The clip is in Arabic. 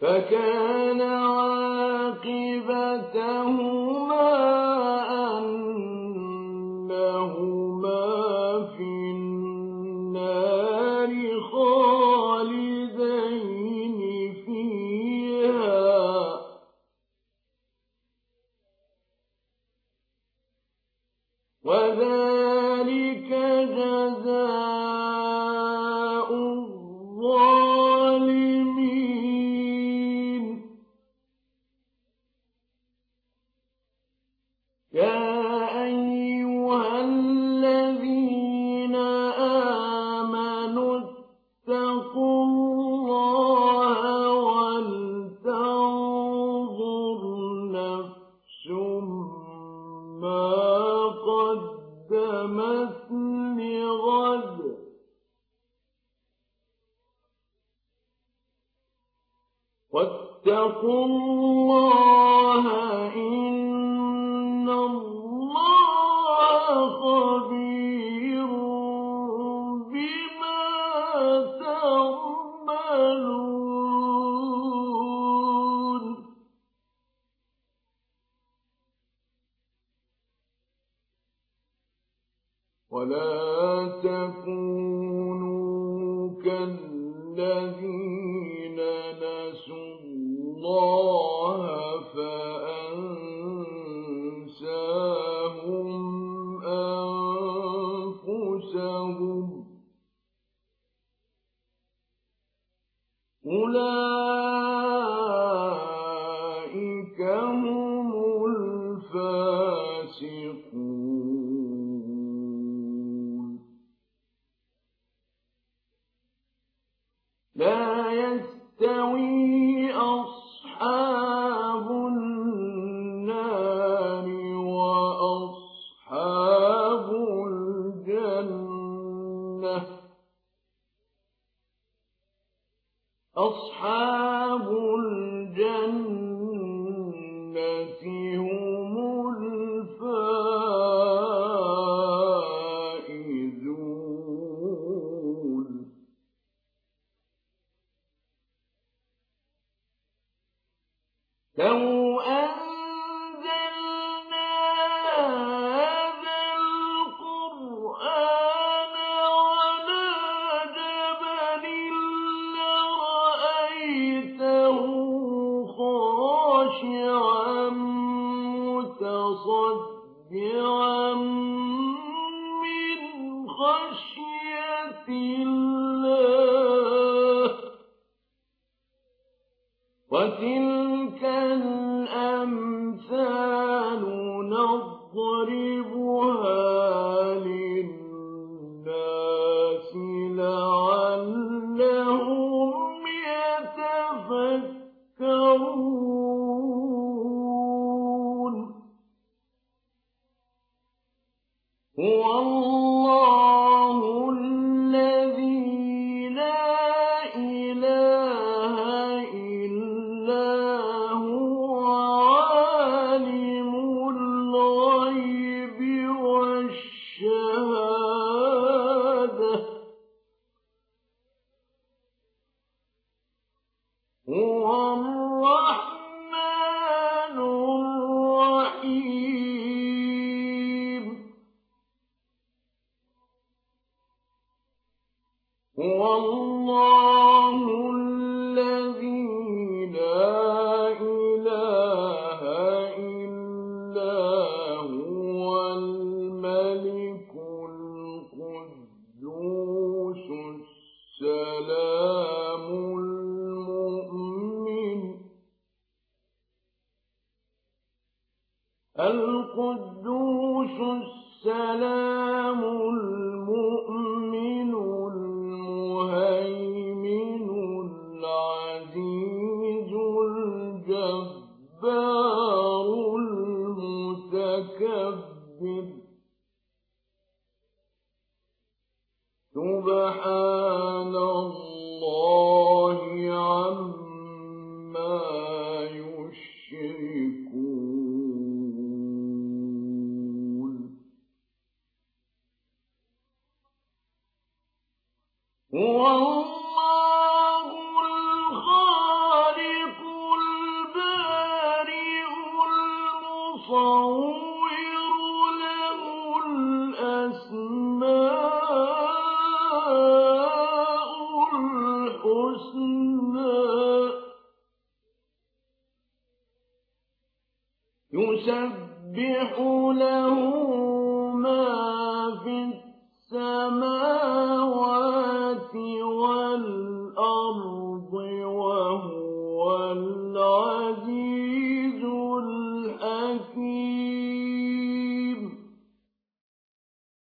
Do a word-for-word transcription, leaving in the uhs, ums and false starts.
فكان عاقبتهما أنهما في النار خالدين فيها وذلك جزاء الظالمين. يا أيها الذين آمنوا اتقوا الله ولتنظر نفس ما قدمت لغد واتقوا الله إن الله خبير بما تعملون. ولا تكونوا كالذين نسوا الله فأنساهم أنفسهم أولئك هم الفاسقون. لا يستوي أصحاب النار وأصحاب الجنة أصحاب الجنة هم الفائزون. لو أنزلنا هذا القرآن على جبل لرأيته خاشعا متصدعا من خشية الله. وتلك الأمثال نضربها للناس لعلهم يتفكرون. هو الله الذي لا إله إلا هو عالم الغيب والشهادة هو الرحمن الرحيم. هو الله الذي لا إله إلا هو الملك القدوس السلام المؤمن القدوس السلام المؤمن المهيمن العزيز الجبار المتكبر. سبحان الله عما يشركون. هو الله الخالق يسبح له ما في السماوات والأرض